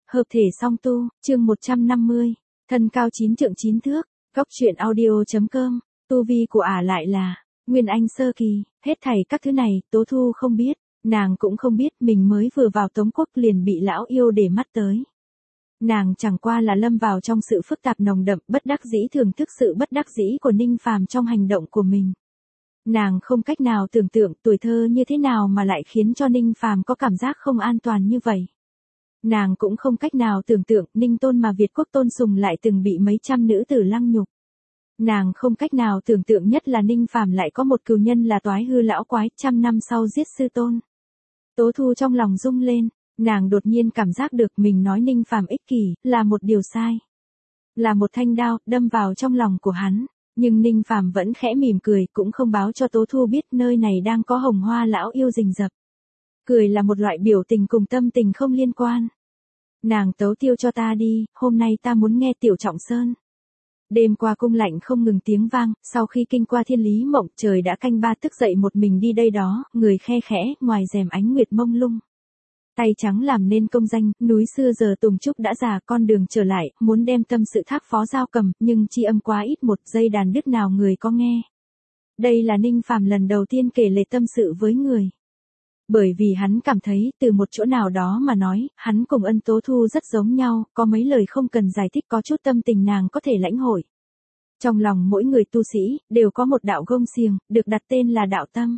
Hợp thể song tu, chương 150, thân cao 9 trượng 9 thước, góc truyện audio.com, tu vi của ả lại là Nguyên Anh sơ kỳ, hết thảy các thứ này, Tố Thu không biết, nàng cũng không biết mình mới vừa vào Tống Quốc liền bị lão yêu để mắt tới. Nàng chẳng qua là lâm vào trong sự phức tạp nồng đậm, bất đắc dĩ thưởng thức sự bất đắc dĩ của Ninh Phàm trong hành động của mình. Nàng không cách nào tưởng tượng tuổi thơ như thế nào mà lại khiến cho Ninh Phàm có cảm giác không an toàn như vậy. Nàng cũng không cách nào tưởng tượng Ninh Tôn mà Việt Quốc tôn sùng lại từng bị mấy trăm nữ tử lăng nhục. Nàng không cách nào tưởng tượng nhất là Ninh Phàm lại có một cừu nhân là Toái Hư lão quái, 100 năm sau giết sư tôn. Tố Thu trong lòng rung lên, nàng đột nhiên cảm giác được mình nói Ninh Phàm ích kỷ là một điều sai. Là một thanh đao đâm vào trong lòng của hắn, nhưng Ninh Phàm vẫn khẽ mỉm cười, cũng không báo cho Tố Thu biết nơi này đang có Hồng Hoa lão yêu rình rập. Cười là một loại biểu tình cùng tâm tình không liên quan. Nàng tấu tiêu cho ta đi, hôm nay ta muốn nghe Tiểu Trọng Sơn. Đêm qua cung lạnh không ngừng tiếng vang, sau khi kinh qua thiên lý mộng, trời đã canh ba thức dậy một mình đi đây đó, người khe khẽ, ngoài rèm ánh nguyệt mông lung. Tay trắng làm nên công danh, núi xưa giờ tùng trúc đã già, con đường trở lại, muốn đem tâm sự thác phó giao cầm, nhưng chi âm quá ít, một giây đàn đứt nào người có nghe. Đây là Ninh Phàm lần đầu tiên kể lể tâm sự với người. Bởi vì hắn cảm thấy, từ một chỗ nào đó mà nói, hắn cùng Ân Tố Thu rất giống nhau, có mấy lời không cần giải thích, có chút tâm tình nàng có thể lãnh hội. Trong lòng mỗi người tu sĩ, đều có một đạo gông xiềng, được đặt tên là đạo tâm.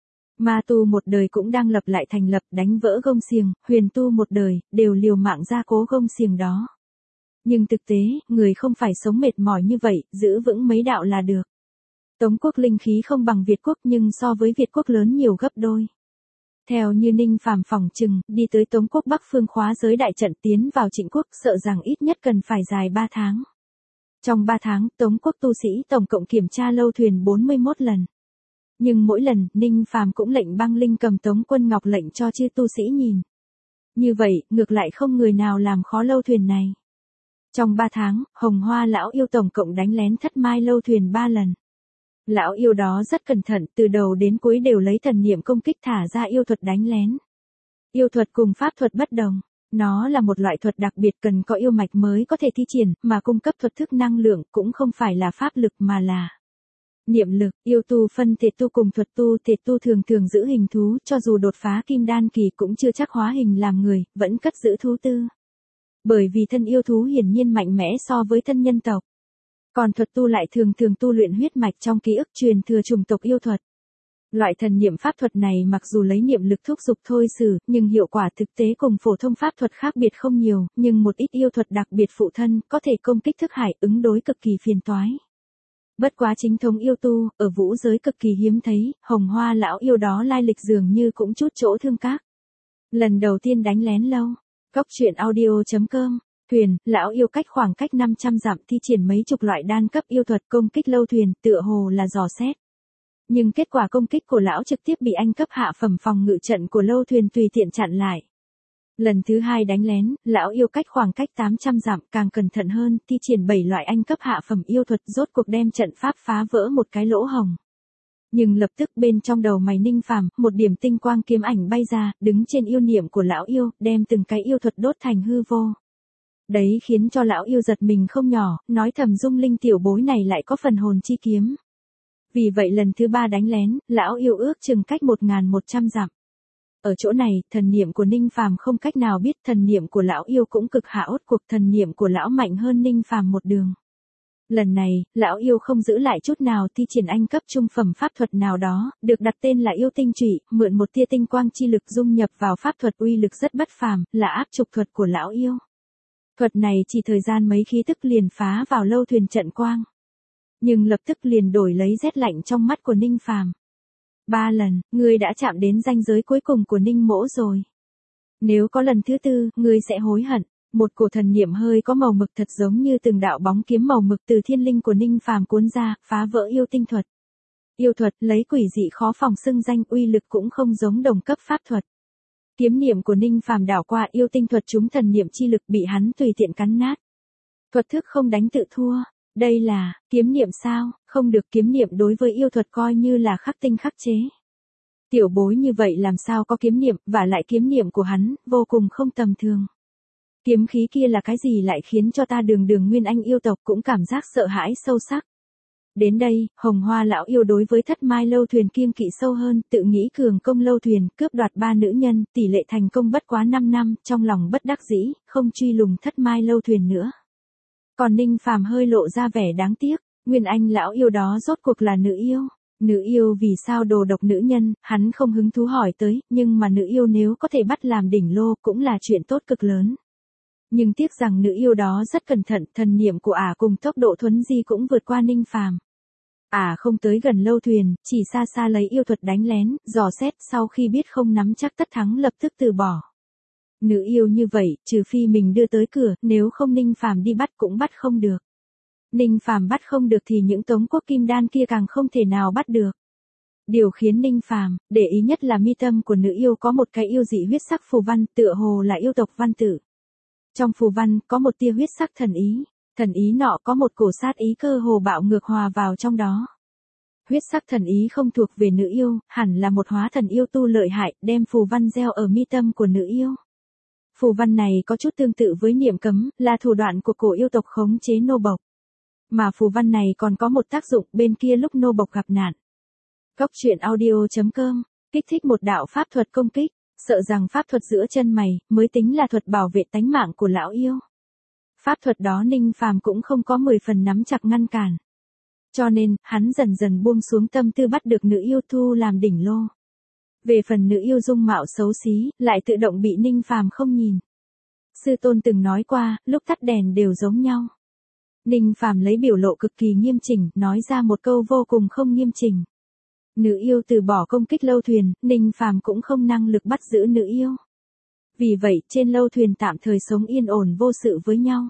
Ma tu một đời cũng đang lập lại thành lập, đánh vỡ gông xiềng, huyền tu một đời, đều liều mạng gia cố gông xiềng đó. Nhưng thực tế, người không phải sống mệt mỏi như vậy, giữ vững mấy đạo là được. Tống Quốc linh khí không bằng Việt Quốc nhưng so với Việt Quốc lớn nhiều gấp đôi. Theo như Ninh Phàm phỏng chừng, đi tới Tống Quốc Bắc phương khóa giới đại trận tiến vào Trịnh Quốc, sợ rằng ít nhất cần phải dài 3 tháng. Trong 3 tháng, Tống Quốc tu sĩ tổng cộng kiểm tra lâu thuyền 41 lần. Nhưng mỗi lần, Ninh Phàm cũng lệnh băng linh cầm Tống Quân Ngọc lệnh cho chư tu sĩ nhìn. Như vậy, ngược lại không người nào làm khó lâu thuyền này. Trong 3 tháng, Hồng Hoa lão yêu tổng cộng đánh lén Thất Mai lâu thuyền 3 lần. Lão yêu đó rất cẩn thận, từ đầu đến cuối đều lấy thần niệm công kích thả ra yêu thuật đánh lén. Yêu thuật cùng pháp thuật bất đồng, nó là một loại thuật đặc biệt cần có yêu mạch mới có thể thi triển, mà cung cấp thuật thức năng lượng cũng không phải là pháp lực mà là niệm lực. Yêu tu phân thể tu cùng thuật tu, thể tu thường thường giữ hình thú, cho dù đột phá kim đan kỳ cũng chưa chắc hóa hình làm người, vẫn cất giữ thú tư. Bởi vì thân yêu thú hiển nhiên mạnh mẽ so với thân nhân tộc. Còn thuật tu lại thường thường tu luyện huyết mạch trong ký ức truyền thừa chủng tộc yêu thuật. Loại thần niệm pháp thuật này mặc dù lấy niệm lực thúc giục thôi xử, nhưng hiệu quả thực tế cùng phổ thông pháp thuật khác biệt không nhiều, nhưng một ít yêu thuật đặc biệt phụ thân, có thể công kích thức hải, ứng đối cực kỳ phiền toái. Bất quá chính thống yêu tu, ở vũ giới cực kỳ hiếm thấy, Hồng Hoa lão yêu đó lai lịch dường như cũng chút chỗ thương các. Lần đầu tiên đánh lén lâu, góc truyện audio.com. Thuyền, lão yêu cách khoảng cách 500 dặm thi triển mấy chục loại đan cấp yêu thuật công kích lâu thuyền, tựa hồ là dò xét. Nhưng kết quả công kích của lão trực tiếp bị anh cấp hạ phẩm phòng ngự trận của lâu thuyền tùy tiện chặn lại. Lần thứ hai đánh lén, lão yêu cách khoảng cách 800 dặm càng cẩn thận hơn, thi triển 7 loại anh cấp hạ phẩm yêu thuật, rốt cuộc đem trận pháp phá vỡ một cái lỗ hồng. Nhưng lập tức bên trong đầu mày Ninh Phàm, một điểm tinh quang kiếm ảnh bay ra, đứng trên yêu niệm của lão yêu, đem từng cái yêu thuật đốt thành hư vô. Đấy khiến cho lão yêu giật mình không nhỏ, nói thầm Dung Linh tiểu bối này lại có phần hồn chi kiếm. Vì vậy lần thứ 3 đánh lén, lão yêu ước chừng cách 1100 dặm. Ở chỗ này, thần niệm của Ninh Phàm không cách nào biết, thần niệm của lão yêu cũng cực hạ ốt cuộc, thần niệm của lão mạnh hơn Ninh Phàm một đường. Lần này, lão yêu không giữ lại chút nào, thi triển anh cấp trung phẩm pháp thuật nào đó, được đặt tên là yêu tinh trụy, mượn một tia tinh quang chi lực dung nhập vào pháp thuật uy lực rất bất phàm, là áp trục thuật của lão yêu. Thuật này chỉ thời gian mấy khí tức liền phá vào lâu thuyền trận quang. Nhưng lập tức liền đổi lấy rét lạnh trong mắt của Ninh Phàm. 3 lần, ngươi đã chạm đến ranh giới cuối cùng của Ninh mỗ rồi. Nếu có lần thứ 4, ngươi sẽ hối hận. Một cổ thần niệm hơi có màu mực thật giống như từng đạo bóng kiếm màu mực từ thiên linh của Ninh Phàm cuốn ra, phá vỡ yêu tinh thuật. Yêu thuật lấy quỷ dị khó phòng xưng danh, uy lực cũng không giống đồng cấp pháp thuật. Kiếm niệm của Ninh Phàm đảo qua yêu tinh thuật, chúng thần niệm chi lực bị hắn tùy tiện cắn nát. Thuật thức không đánh tự thua, đây là kiếm niệm sao? Không được, kiếm niệm đối với yêu thuật coi như là khắc tinh khắc chế. Tiểu bối như vậy làm sao có kiếm niệm, và lại kiếm niệm của hắn vô cùng không tầm thường. Kiếm khí kia là cái gì lại khiến cho ta đường đường Nguyên Anh yêu tộc cũng cảm giác sợ hãi sâu sắc. Đến đây, Hồng Hoa lão yêu đối với Thất Mai lâu thuyền kiêng kỵ sâu hơn, tự nghĩ cường công lâu thuyền, cướp đoạt 3 nữ nhân, tỷ lệ thành công bất quá 5 năm, trong lòng bất đắc dĩ, không truy lùng Thất Mai lâu thuyền nữa. Còn Ninh Phàm hơi lộ ra vẻ đáng tiếc, Nguyên Anh lão yêu đó rốt cuộc là nữ yêu. Nữ yêu vì sao đồ độc nữ nhân, hắn không hứng thú hỏi tới, nhưng mà nữ yêu nếu có thể bắt làm đỉnh lô cũng là chuyện tốt cực lớn. Nhưng tiếc rằng nữ yêu đó rất cẩn thận, thần niệm của ả cùng tốc độ thuấn di cũng vượt qua Ninh Phàm. Ả không tới gần lâu thuyền, chỉ xa xa lấy yêu thuật đánh lén, dò xét, sau khi biết không nắm chắc tất thắng lập tức từ bỏ. Nữ yêu như vậy, trừ phi mình đưa tới cửa, nếu không Ninh Phàm đi bắt cũng bắt không được. Ninh Phàm bắt không được thì những Tống Quốc Kim Đan kia càng không thể nào bắt được. Điều khiến Ninh Phàm để ý nhất là mi tâm của nữ yêu có một cái yêu dị huyết sắc phù văn, tựa hồ là yêu tộc văn tử. Trong phù văn có một tia huyết sắc thần ý nọ có một cổ sát ý cơ hồ bạo ngược hòa vào trong đó. Huyết sắc thần ý không thuộc về nữ yêu, hẳn là một hóa thần yêu tu lợi hại, đem phù văn gieo ở mi tâm của nữ yêu. Phù văn này có chút tương tự với niệm cấm, là thủ đoạn của cổ yêu tộc khống chế nô bộc. Mà phù văn này còn có một tác dụng bên kia lúc nô bộc gặp nạn. Góc truyện audio.com, kích thích một đạo pháp thuật công kích, sợ rằng pháp thuật giữa chân mày mới tính là thuật bảo vệ tánh mạng của lão yêu. Pháp thuật đó Ninh Phàm cũng không có 10 phần nắm chặt ngăn cản. Cho nên, hắn dần dần buông xuống tâm tư bắt được nữ yêu thu làm đỉnh lô. Về phần nữ yêu dung mạo xấu xí, lại tự động bị Ninh Phàm không nhìn. Sư tôn từng nói qua, lúc tắt đèn đều giống nhau. Ninh Phàm lấy biểu lộ cực kỳ nghiêm chỉnh, nói ra một câu vô cùng không nghiêm chỉnh. Nữ yêu từ bỏ công kích lâu thuyền, Ninh Phàm cũng không năng lực bắt giữ nữ yêu. Vì vậy, trên lâu thuyền tạm thời sống yên ổn vô sự với nhau.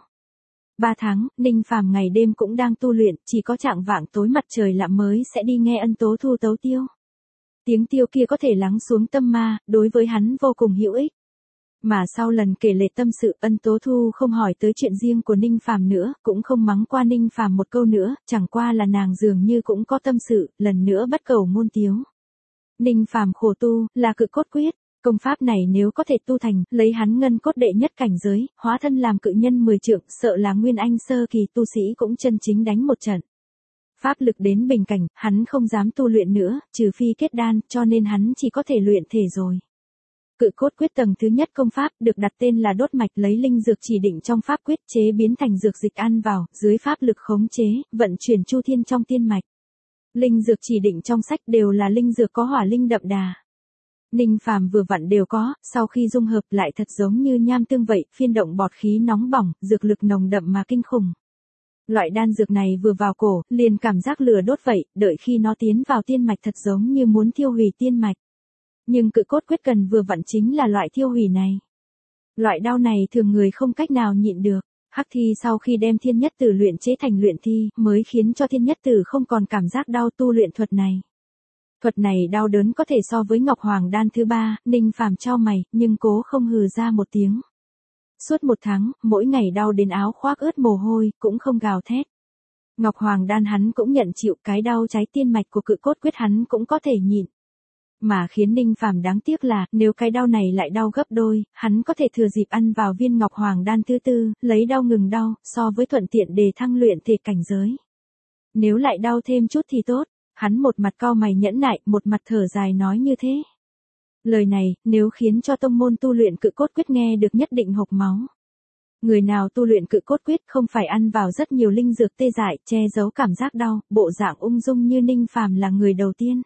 3 tháng, Ninh Phàm ngày đêm cũng đang tu luyện, chỉ có chạng vạng tối mặt trời lặn mới sẽ đi nghe Ân Tố Thu tấu tiêu. Tiếng tiêu kia có thể lắng xuống tâm ma, đối với hắn vô cùng hữu ích. Mà sau lần kể lể tâm sự, Ân Tố Thu không hỏi tới chuyện riêng của Ninh Phàm nữa, cũng không mắng qua Ninh Phàm một câu nữa, chẳng qua là nàng dường như cũng có tâm sự, lần nữa bắt cầu môn tiếu. Ninh Phàm khổ tu, là cự cốt quyết, công pháp này nếu có thể tu thành, lấy hắn ngân cốt đệ nhất cảnh giới, hóa thân làm cự nhân 10 trượng, sợ là Nguyên Anh sơ kỳ tu sĩ cũng chân chính đánh một trận. Pháp lực đến bình cảnh, hắn không dám tu luyện nữa, trừ phi kết đan, cho nên hắn chỉ có thể luyện thể rồi. Cự cốt quyết tầng thứ nhất công pháp được đặt tên là đốt mạch, lấy linh dược chỉ định trong pháp quyết chế biến thành dược dịch ăn vào, dưới pháp lực khống chế, vận chuyển chu thiên trong tiên mạch. Linh dược chỉ định trong sách đều là linh dược có hỏa linh đậm đà. Ninh Phàm vừa vặn đều có, sau khi dung hợp lại thật giống như nham tương vậy, phiên động bọt khí nóng bỏng, dược lực nồng đậm mà kinh khủng. Loại đan dược này vừa vào cổ, liền cảm giác lửa đốt vậy, đợi khi nó tiến vào tiên mạch thật giống như muốn thiêu hủy tiên mạch. Nhưng cự cốt quyết cần vừa vặn chính là loại thiêu hủy này. Loại đau này thường người không cách nào nhịn được. Hắc Thi sau khi đem thiên nhất tử luyện chế thành luyện thi, mới khiến cho thiên nhất tử không còn cảm giác đau tu luyện thuật này. Thuật này đau đớn có thể so với Ngọc Hoàng đan thứ 3, Ninh Phàm chau mày, nhưng cố không hừ ra một tiếng. Suốt 1 tháng, mỗi ngày đau đến áo khoác ướt mồ hôi, cũng không gào thét. Ngọc Hoàng đan hắn cũng nhận chịu, cái đau cháy tiên mạch của cự cốt quyết hắn cũng có thể nhịn. Mà khiến Ninh Phàm đáng tiếc là, nếu cái đau này lại đau gấp đôi, hắn có thể thừa dịp ăn vào viên Ngọc Hoàng đan thứ 4, lấy đau ngừng đau, so với thuận tiện để thăng luyện thể cảnh giới. Nếu lại đau thêm chút thì tốt, hắn một mặt cau mày nhẫn nại, một mặt thở dài nói như thế. Lời này, nếu khiến cho tông môn tu luyện cự cốt quyết nghe được nhất định hộc máu. Người nào tu luyện cự cốt quyết không phải ăn vào rất nhiều linh dược tê dại, che giấu cảm giác đau, bộ dạng ung dung như Ninh Phàm là người đầu tiên.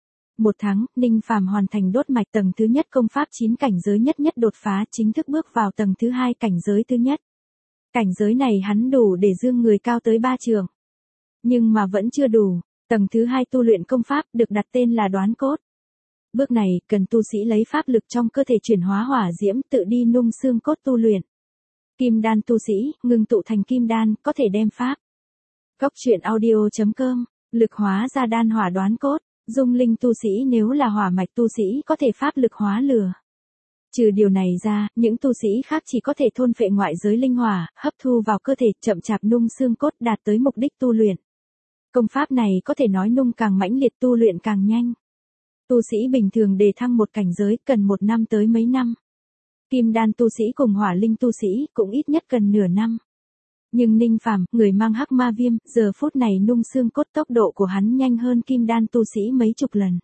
1 tháng, Ninh Phàm hoàn thành đốt mạch tầng thứ nhất công pháp 9 cảnh giới nhất đột phá, chính thức bước vào tầng thứ 2 cảnh giới thứ nhất. Cảnh giới này hắn đủ để dương người cao tới 3 trượng. Nhưng mà vẫn chưa đủ, tầng thứ 2 tu luyện công pháp được đặt tên là đoán cốt. Bước này, cần tu sĩ lấy pháp lực trong cơ thể chuyển hóa hỏa diễm tự đi nung xương cốt tu luyện. Kim đan tu sĩ, ngưng tụ thành kim đan, có thể đem pháp. Góc truyện audio.com, lực hóa ra đan hỏa đoán cốt. Dung linh tu sĩ nếu là hỏa mạch tu sĩ có thể pháp lực hóa lửa. Trừ điều này ra, những tu sĩ khác chỉ có thể thôn phệ ngoại giới linh hỏa, hấp thu vào cơ thể, chậm chạp nung xương cốt đạt tới mục đích tu luyện. Công pháp này có thể nói nung càng mãnh liệt tu luyện càng nhanh. Tu sĩ bình thường đề thăng một cảnh giới cần 1 năm tới mấy năm. Kim đan tu sĩ cùng hỏa linh tu sĩ cũng ít nhất cần nửa năm. Nhưng Ninh Phàm, người mang hắc ma viêm, giờ phút này nung xương cốt tốc độ của hắn nhanh hơn kim đan tu sĩ mấy chục lần.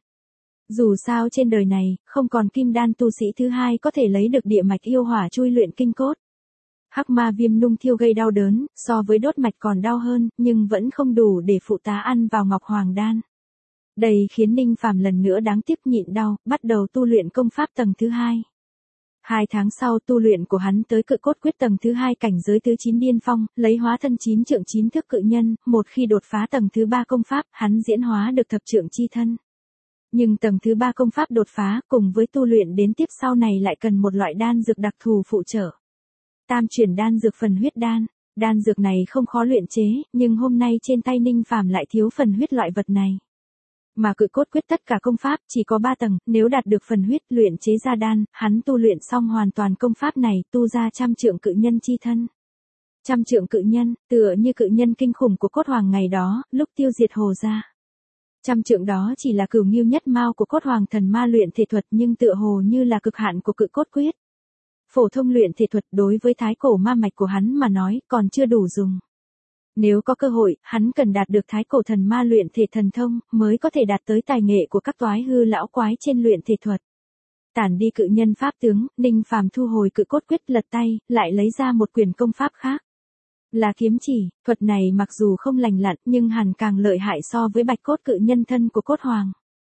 Dù sao trên đời này, không còn kim đan tu sĩ thứ hai có thể lấy được địa mạch yêu hỏa chui luyện kinh cốt. Hắc ma viêm nung thiêu gây đau đớn, so với đốt mạch còn đau hơn, nhưng vẫn không đủ để phụ tá ăn vào Ngọc Hoàng đan. Đây khiến Ninh Phàm lần nữa đáng tiếc nhịn đau, bắt đầu tu luyện công pháp tầng thứ 2. 2 tháng sau tu luyện của hắn tới cự cốt quyết tầng thứ 2 cảnh giới thứ 9 điên phong, lấy hóa thân 9 trượng 9 thước cự nhân, một khi đột phá tầng thứ 3 công pháp, hắn diễn hóa được thập trượng chi thân. Nhưng tầng thứ 3 công pháp đột phá cùng với tu luyện đến tiếp sau này lại cần một loại đan dược đặc thù phụ trợ. Tam chuyển đan dược phần huyết đan. Đan dược này không khó luyện chế, nhưng hôm nay trên tay Ninh Phàm lại thiếu phần huyết loại vật này. Mà cự cốt quyết tất cả công pháp chỉ có 3 tầng, nếu đạt được phần huyết luyện chế ra đan, hắn tu luyện xong hoàn toàn công pháp này, tu ra trăm trượng cự nhân chi thân. Trăm trượng cự nhân, tựa như cự nhân kinh khủng của cốt hoàng ngày đó, lúc tiêu diệt Hồ gia. Trăm trượng đó chỉ là cửu nghiêu nhất mao của cốt hoàng thần ma luyện thể thuật, nhưng tựa hồ như là cực hạn của cự cốt quyết. Phổ thông luyện thể thuật đối với thái cổ ma mạch của hắn mà nói còn chưa đủ dùng. Nếu có cơ hội, hắn cần đạt được thái cổ thần ma luyện thể thần thông, mới có thể đạt tới tài nghệ của các toái hư lão quái trên luyện thể thuật. Tản đi cự nhân pháp tướng, Ninh Phàm thu hồi cự cốt quyết, lật tay, lại lấy ra một quyển công pháp khác. Là kiếm chỉ, thuật này mặc dù không lành lặn nhưng hẳn càng lợi hại so với bạch cốt cự nhân thân của cốt hoàng.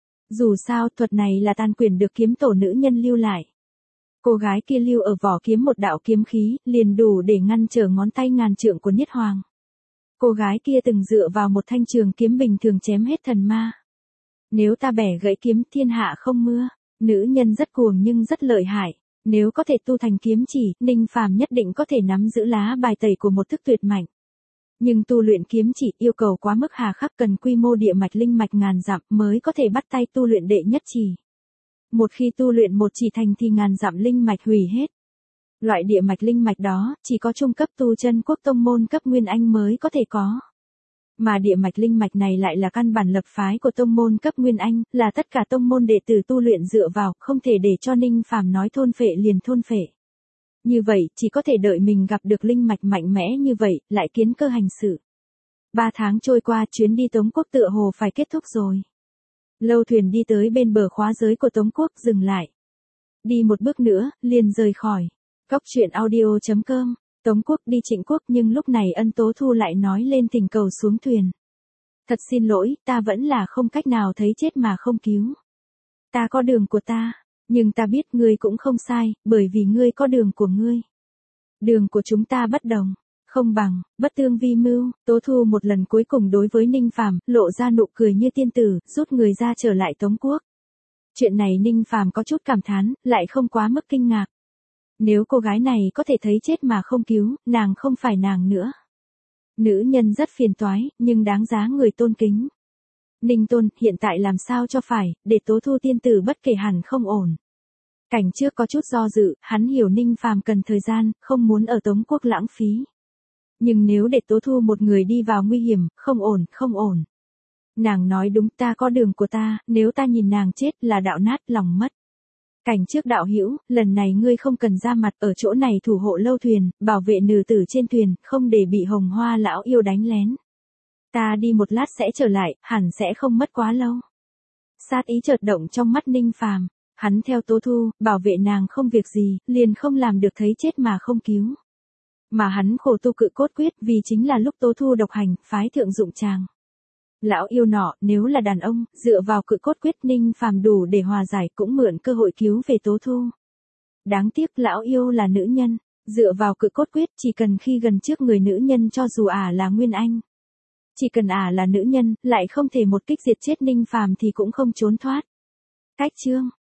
Dù sao, thuật này là tàn quyền được kiếm tổ nữ nhân lưu lại. Cô gái kia lưu ở vỏ kiếm một đạo kiếm khí, liền đủ để ngăn trở ngón tay ngàn trượng của Niết Hoàng. Cô gái kia từng dựa vào một thanh trường kiếm bình thường chém hết thần ma. Nếu ta bẻ gãy kiếm, thiên hạ không mưa. Nữ nhân rất cuồng nhưng rất lợi hại. Nếu có thể tu thành kiếm chỉ, Ninh Phàm nhất định có thể nắm giữ lá bài tẩy của một thức tuyệt mạnh. Nhưng tu luyện kiếm chỉ yêu cầu quá mức hà khắc, cần quy mô địa mạch linh mạch ngàn dặm mới có thể bắt tay tu luyện đệ nhất chỉ. Một khi tu luyện một chỉ thành thì ngàn dặm linh mạch hủy hết. Loại địa mạch linh mạch đó, chỉ có trung cấp tu chân quốc tông môn cấp Nguyên Anh mới có thể có. Mà địa mạch linh mạch này lại là căn bản lập phái của tông môn cấp Nguyên Anh, là tất cả tông môn đệ tử tu luyện dựa vào, không thể để cho Ninh Phàm nói thôn phệ liền thôn phệ. Như vậy, chỉ có thể đợi mình gặp được linh mạch mạnh mẽ như vậy, lại kiến cơ hành sự. 3 tháng trôi qua, chuyến đi Tống Quốc tựa hồ phải kết thúc rồi. Lâu thuyền đi tới bên bờ khóa giới của Tống Quốc, dừng lại. Đi một bước nữa, liền rời khỏi. Cóc truyện audio.com. Tống Quốc đi Trịnh Quốc, nhưng lúc này Ân Tố Thu lại nói lên tình cầu xuống thuyền. Thật xin lỗi, ta vẫn là không cách nào thấy chết mà không cứu. Ta có đường của ta, nhưng ta biết ngươi cũng không sai, bởi vì ngươi có đường của ngươi. Đường của chúng ta bất đồng, không bằng, bất tương vi mưu. Tố Thu một lần cuối cùng đối với Ninh Phàm lộ ra nụ cười như tiên tử, rút người ra trở lại Tống Quốc. Chuyện này Ninh Phàm có chút cảm thán, lại không quá mức kinh ngạc. Nếu cô gái này có thể thấy chết mà không cứu, nàng không phải nàng nữa. Nữ nhân rất phiền toái, nhưng đáng giá người tôn kính. Ninh Tôn, hiện tại làm sao cho phải, để Tố Thu tiên tử bất kể hẳn không ổn. Cảnh trước có chút do dự, hắn hiểu Ninh Phàm cần thời gian, không muốn ở Tống Quốc lãng phí. Nhưng nếu để Tố Thu một người đi vào nguy hiểm, không ổn, không ổn. Nàng nói đúng, ta có đường của ta, nếu ta nhìn nàng chết là đạo nát lòng mất. Cảnh trước đạo hữu, lần này ngươi không cần ra mặt, ở chỗ này thủ hộ lâu thuyền, bảo vệ nữ tử trên thuyền, không để bị Hồng Hoa lão yêu đánh lén. Ta đi một lát sẽ trở lại, hẳn sẽ không mất quá lâu. Sát ý chợt động trong mắt Ninh Phàm, hắn theo Tố Thu, bảo vệ nàng không việc gì, liền không làm được thấy chết mà không cứu. Mà hắn khổ tu cự cốt quyết vì chính là lúc Tố Thu độc hành, phái thượng dụng chàng. Lão yêu nọ, nếu là đàn ông, dựa vào cự cốt quyết Ninh Phàm đủ để hòa giải, cũng mượn cơ hội cứu về Tố Thu. Đáng tiếc lão yêu là nữ nhân, dựa vào cự cốt quyết chỉ cần khi gần trước người nữ nhân cho dù là Nguyên Anh. Chỉ cần là nữ nhân, lại không thể một kích diệt chết Ninh Phàm thì cũng không trốn thoát. Cách chương